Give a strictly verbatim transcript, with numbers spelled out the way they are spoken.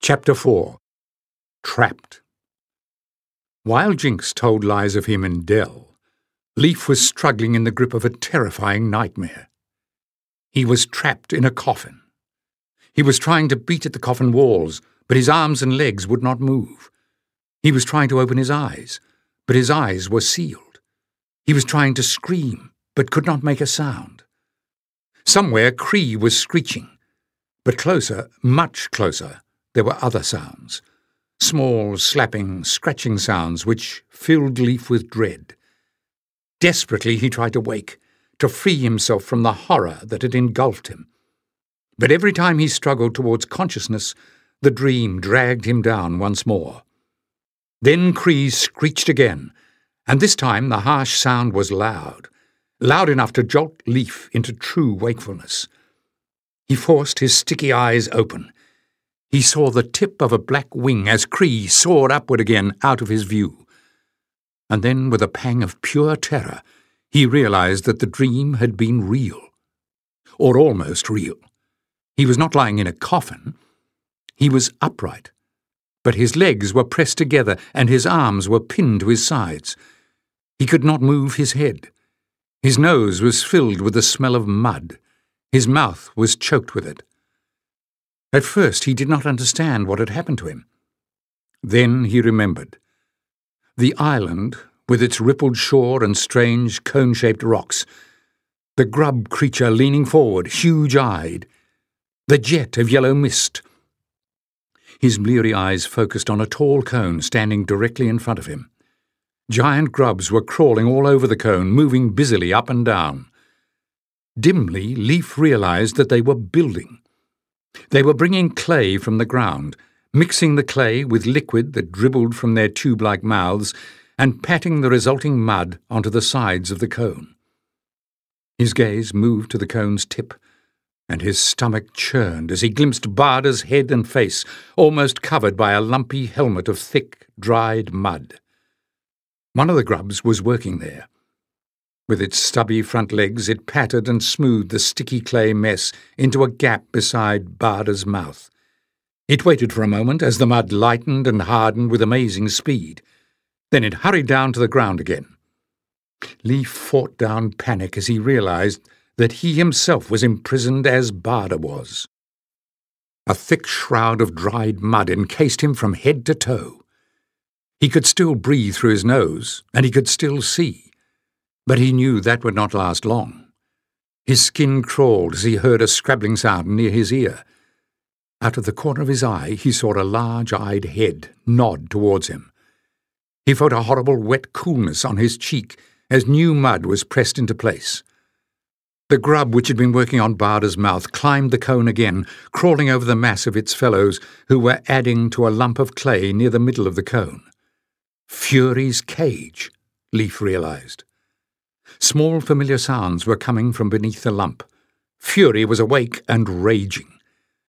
Chapter four. Trapped. While Jinx told lies of him and Dell, Leaf was struggling in the grip of a terrifying nightmare. He was trapped in a coffin. He was trying to beat at the coffin walls, but his arms and legs would not move. He was trying to open his eyes, but his eyes were sealed. He was trying to scream, but could not make a sound. Somewhere Cree was screeching, but closer, much closer, there were other sounds. Small, slapping, scratching sounds which filled Leaf with dread. Desperately he tried to wake, to free himself from the horror that had engulfed him. But every time he struggled towards consciousness, the dream dragged him down once more. Then Cree screeched again, and this time the harsh sound was loud, loud enough to jolt Leaf into true wakefulness. He forced his sticky eyes open. He saw the tip of a black wing as Cree soared upward again out of his view. And then, with a pang of pure terror, he realized that the dream had been real. Or almost real. He was not lying in a coffin. He was upright. But his legs were pressed together and his arms were pinned to his sides. He could not move his head. His nose was filled with the smell of mud. His mouth was choked with it. At first he did not understand what had happened to him. Then he remembered. The island, with its rippled shore and strange cone-shaped rocks, the grub creature leaning forward, huge-eyed, the jet of yellow mist. His bleary eyes focused on a tall cone standing directly in front of him. Giant grubs were crawling all over the cone, moving busily up and down. Dimly, Leaf realized that they were building. They were bringing clay from the ground, mixing the clay with liquid that dribbled from their tube-like mouths, and patting the resulting mud onto the sides of the cone. His gaze moved to the cone's tip, and his stomach churned as he glimpsed Barda's head and face, almost covered by a lumpy helmet of thick, dried mud. One of the grubs was working there. With its stubby front legs, it patted and smoothed the sticky clay mess into a gap beside Barda's mouth. It waited for a moment as the mud lightened and hardened with amazing speed. Then it hurried down to the ground again. Leaf fought down panic as he realized that he himself was imprisoned as Barda was. A thick shroud of dried mud encased him from head to toe. He could still breathe through his nose, and he could still see. But he knew that would not last long. His skin crawled as he heard a scrabbling sound near his ear. Out of the corner of his eye he saw a large-eyed head nod towards him. He felt a horrible wet coolness on his cheek as new mud was pressed into place. The grub which had been working on Barda's mouth climbed the cone again, crawling over the mass of its fellows who were adding to a lump of clay near the middle of the cone. Fury's cage, Leaf realized. Small familiar sounds were coming from beneath the lump. Fury was awake and raging.